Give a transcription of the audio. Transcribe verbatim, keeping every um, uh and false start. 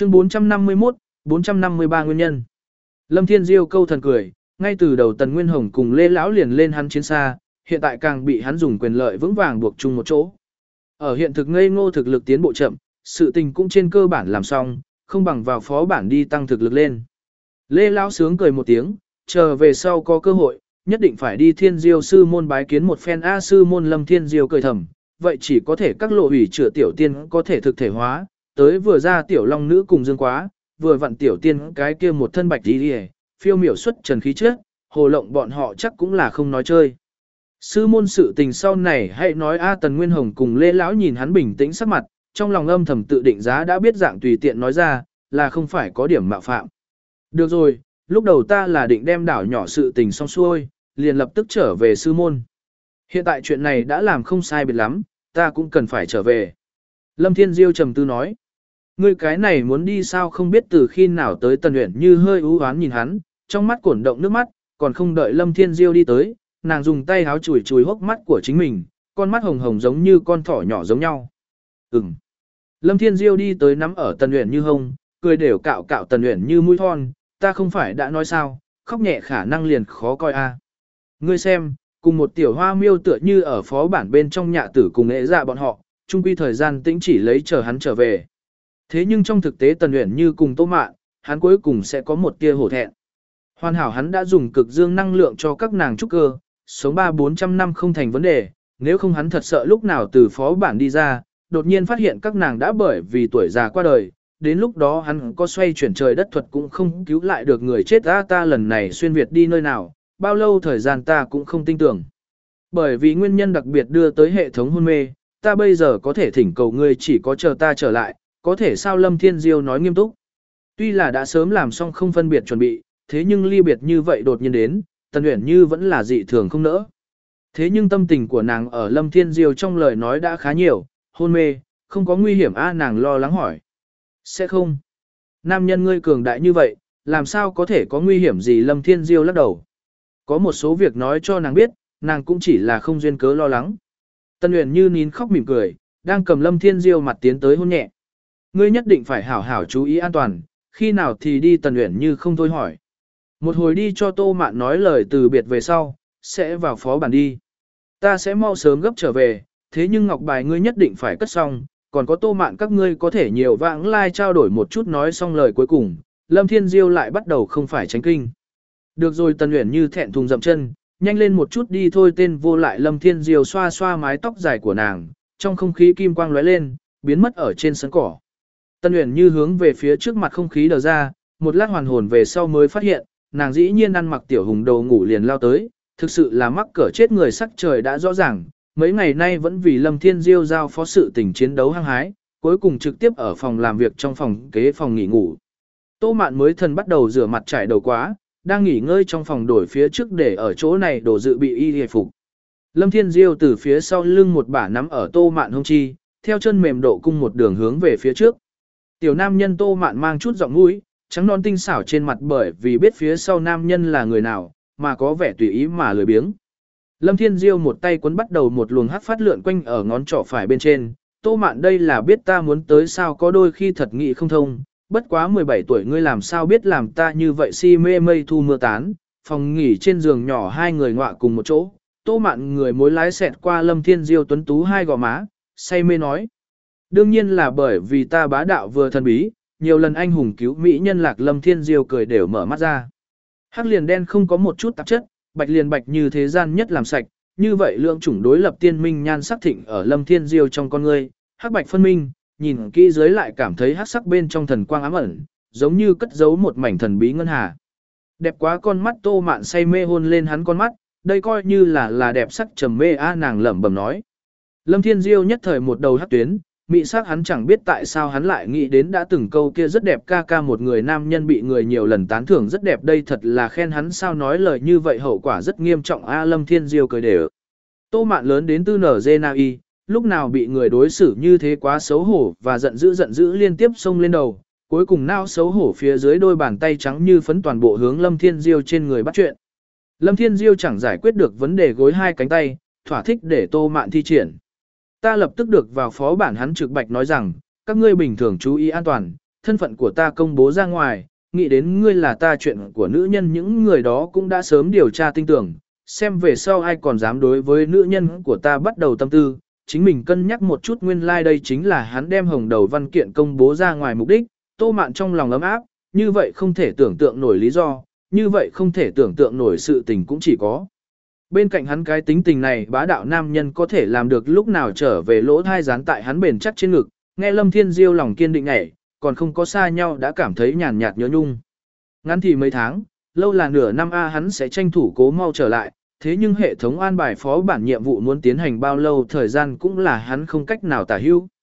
Chương bốn trăm năm mươi mốt, bốn trăm năm mươi ba nguyên nhân. Lâm Thiên Diêu câu thần cười, ngay từ đầu Tần Nguyên Hồng cùng Lê Lão liền lên hắn chiến xa, hiện tại càng bị hắn dùng quyền lợi vững vàng buộc chung một chỗ. Ở hiện thực ngây ngô thực lực tiến bộ chậm, sự tình cũng trên cơ bản làm xong, không bằng vào phó bản đi tăng thực lực lên. Lê Lão sướng cười một tiếng, chờ về sau có cơ hội, nhất định phải đi Thiên Diêu sư môn bái kiến một phen A sư môn. Lâm Thiên Diêu cười thầm, vậy chỉ có thể các lộ hủy chữa tiểu tiên có thể thực thể hóa, tới vừa ra tiểu long nữ cùng dương quá, vừa vặn tiểu tiên cái kia một thân bạch đi đi, phiêu miểu xuất trần khí trước, hồ lộng bọn họ chắc cũng là không nói chơi. Sư môn sự tình sau này hãy nói. A Tần Nguyên Hồng cùng Lê Lão nhìn hắn bình tĩnh sắc mặt, trong lòng âm thầm tự định giá đã biết dạng tùy tiện nói ra, là không phải có điểm mạo phạm. Được rồi, lúc đầu ta là định đem đảo nhỏ sự tình xong xuôi, liền lập tức trở về sư môn. Hiện tại chuyện này đã làm không sai biệt lắm, ta cũng cần phải trở về. Lâm Thiên Diêu trầm tư nói, ngươi cái này muốn đi sao không biết từ khi nào tới. Tần Uyển Như hơi ưu oán nhìn hắn, trong mắt cuộn động nước mắt, còn không đợi Lâm Thiên Diêu đi tới, nàng dùng tay háo chùi chùi hốc mắt của chính mình, con mắt hồng hồng giống như con thỏ nhỏ giống nhau. Ừm. Lâm Thiên Diêu đi tới nắm ở Tần Uyển Như hông, cười đều cạo cạo Tần Uyển Như mũi thon, ta không phải đã nói sao, khóc nhẹ khả năng liền khó coi a. Ngươi xem, cùng một tiểu hoa miêu tựa như ở phó bản bên trong nhạ tử cùng ế dạ bọn họ, chung quy thời gian tĩnh chỉ lấy chờ hắn trở về. Thế nhưng trong thực tế Tần Uyển Như cùng Tô Mạn, hắn cuối cùng sẽ có một tia hổ thẹn. Hoàn hảo hắn đã dùng cực dương năng lượng cho các nàng trúc cơ, sống ba bốn trăm năm không thành vấn đề, nếu không hắn thật sợ lúc nào từ phó bản đi ra, đột nhiên phát hiện các nàng đã bởi vì tuổi già qua đời, đến lúc đó hắn có xoay chuyển trời đất thuật cũng không cứu lại được người chết. Ta ta lần này xuyên Việt đi nơi nào, bao lâu thời gian ta cũng không tin tưởng. Bởi vì nguyên nhân đặc biệt đưa tới hệ thống hôn mê, ta bây giờ có thể thỉnh cầu ngươi chỉ có chờ ta trở lại, có thể sao? Lâm Thiên Diêu nói nghiêm túc. Tuy là đã sớm làm xong không phân biệt chuẩn bị, thế nhưng ly biệt như vậy đột nhiên đến, Tần Uyển Như vẫn là dị thường không nỡ. Thế nhưng tâm tình của nàng ở Lâm Thiên Diêu trong lời nói đã khá nhiều, hôn mê, không có nguy hiểm a? Nàng lo lắng hỏi. Sẽ không. Nam nhân ngươi cường đại như vậy, làm sao có thể có nguy hiểm gì? Lâm Thiên Diêu lắc đầu. Có một số việc nói cho nàng biết, nàng cũng chỉ là không duyên cớ lo lắng. Tần Uyển Như nín khóc mỉm cười, đang cầm Lâm Thiên Diêu mặt tiến tới hôn nhẹ. Ngươi nhất định phải hảo hảo chú ý an toàn, khi nào thì đi? Tần Uyển Như không thôi hỏi. Một hồi đi cho Tô Mạn nói lời từ biệt về sau, sẽ vào phó bản đi. Ta sẽ mau sớm gấp trở về, thế nhưng ngọc bài ngươi nhất định phải cất xong, còn có Tô Mạn các ngươi có thể nhiều vãng lai trao đổi một chút. Nói xong lời cuối cùng, Lâm Thiên Diêu lại bắt đầu không phải tránh kinh. Được rồi. Tần Uyển Như thẹn thùng dậm chân, nhanh lên một chút đi thôi tên vô lại. Lâm Thiên Diêu xoa xoa mái tóc dài của nàng, trong không khí kim quang lóe lên, biến mất ở trên sân cỏ. Tần Uyển Như hướng về phía trước mặt không khí đờ ra, một lát hoàn hồn về sau mới phát hiện, nàng dĩ nhiên ăn mặc tiểu hùng đầu ngủ liền lao tới, thực sự là mắc cỡ chết người. Sắc trời đã rõ ràng, mấy ngày nay vẫn vì Lâm Thiên Diêu giao phó sự tình chiến đấu hăng hái, cuối cùng trực tiếp ở phòng làm việc trong phòng kế phòng nghỉ ngủ. Tô Mạn mới thần bắt đầu rửa mặt trải đầu quá, đang nghỉ ngơi trong phòng đổi phía trước để ở chỗ này đồ dự bị y hề phục. Lâm Thiên Diêu từ phía sau lưng một bả nắm ở Tô Mạn hông chi, theo chân mềm độ cung một đường hướng về phía trước. Tiểu nam nhân Tô Mạn mang chút giọng mũi, trắng non tinh xảo trên mặt bởi vì biết phía sau nam nhân là người nào, mà có vẻ tùy ý mà lười biếng. Lâm Thiên Diêu một tay quấn bắt đầu một luồng hắc phát lượn quanh ở ngón trỏ phải bên trên. Tô Mạn đây là biết ta muốn tới sao? Có đôi khi thật nghĩ không thông, bất quá mười bảy tuổi ngươi làm sao biết làm ta như vậy si mê mây thu mưa tán. Phòng nghỉ trên giường nhỏ hai người ngọa cùng một chỗ, Tô Mạn người mối lái xẹt qua Lâm Thiên Diêu tuấn tú hai gò má, say mê nói. Đương nhiên là bởi vì ta bá đạo vừa thần bí, nhiều lần anh hùng cứu mỹ nhân lạc. Lâm Thiên Diêu cười đều mở mắt ra. Hắc liền đen không có một chút tạp chất, bạch liền bạch như thế gian nhất làm sạch, như vậy lượng chủng đối lập tiên minh nhan sắc thịnh ở Lâm Thiên Diêu trong con ngươi, hắc bạch phân minh, nhìn kỹ dưới lại cảm thấy hắc sắc bên trong thần quang ám ẩn, giống như cất giấu một mảnh thần bí ngân hà. Đẹp quá. Con mắt Tô Mạn say mê hôn lên hắn con mắt, đây coi như là là đẹp sắc trầm mê a. Nàng lẩm bẩm nói. Lâm Thiên Diêu nhất thời một đầu hắc tuyến, mị sắc hắn chẳng biết tại sao hắn lại nghĩ đến đã từng câu kia rất đẹp ca ca một người nam nhân bị người nhiều lần tán thưởng rất đẹp, đây thật là khen hắn sao? Nói lời như vậy hậu quả rất nghiêm trọng a. Lâm Thiên Diêu cười đều. Tô Mạn lớn đến tư nở dê na y, lúc nào bị người đối xử như thế quá xấu hổ và giận dữ giận dữ liên tiếp xông lên đầu, cuối cùng nao xấu hổ phía dưới đôi bàn tay trắng như phấn toàn bộ hướng Lâm Thiên Diêu trên người bắt chuyện. Lâm Thiên Diêu chẳng giải quyết được vấn đề gối hai cánh tay, thỏa thích để Tô Mạn thi triển. Ta lập tức được vào phó bản. Hắn trực bạch nói rằng, các ngươi bình thường chú ý an toàn, thân phận của ta công bố ra ngoài, nghĩ đến ngươi là ta chuyện của nữ nhân, những người đó cũng đã sớm điều tra tinh tưởng, xem về sau ai còn dám đối với nữ nhân của ta bắt đầu tâm tư, chính mình cân nhắc một chút, nguyên lai like đây chính là hắn đem hồng đầu văn kiện công bố ra ngoài mục đích. Tô Mạn trong lòng ấm áp, như vậy không thể tưởng tượng nổi lý do, như vậy không thể tưởng tượng nổi sự tình cũng chỉ có. Bên cạnh hắn cái tính tình này bá đạo nam nhân có thể làm được lúc nào trở về lỗ thai dán tại hắn bền chắc trên ngực, nghe Lâm Thiên Diêu lòng kiên định nhảy, còn không có xa nhau đã cảm thấy nhàn nhạt nhớ nhung. Ngắn thì mấy tháng, lâu là nửa năm a hắn sẽ tranh thủ cố mau trở lại, thế nhưng hệ thống an bài phó bản nhiệm vụ muốn tiến hành bao lâu thời gian cũng là hắn không cách nào tả hữu.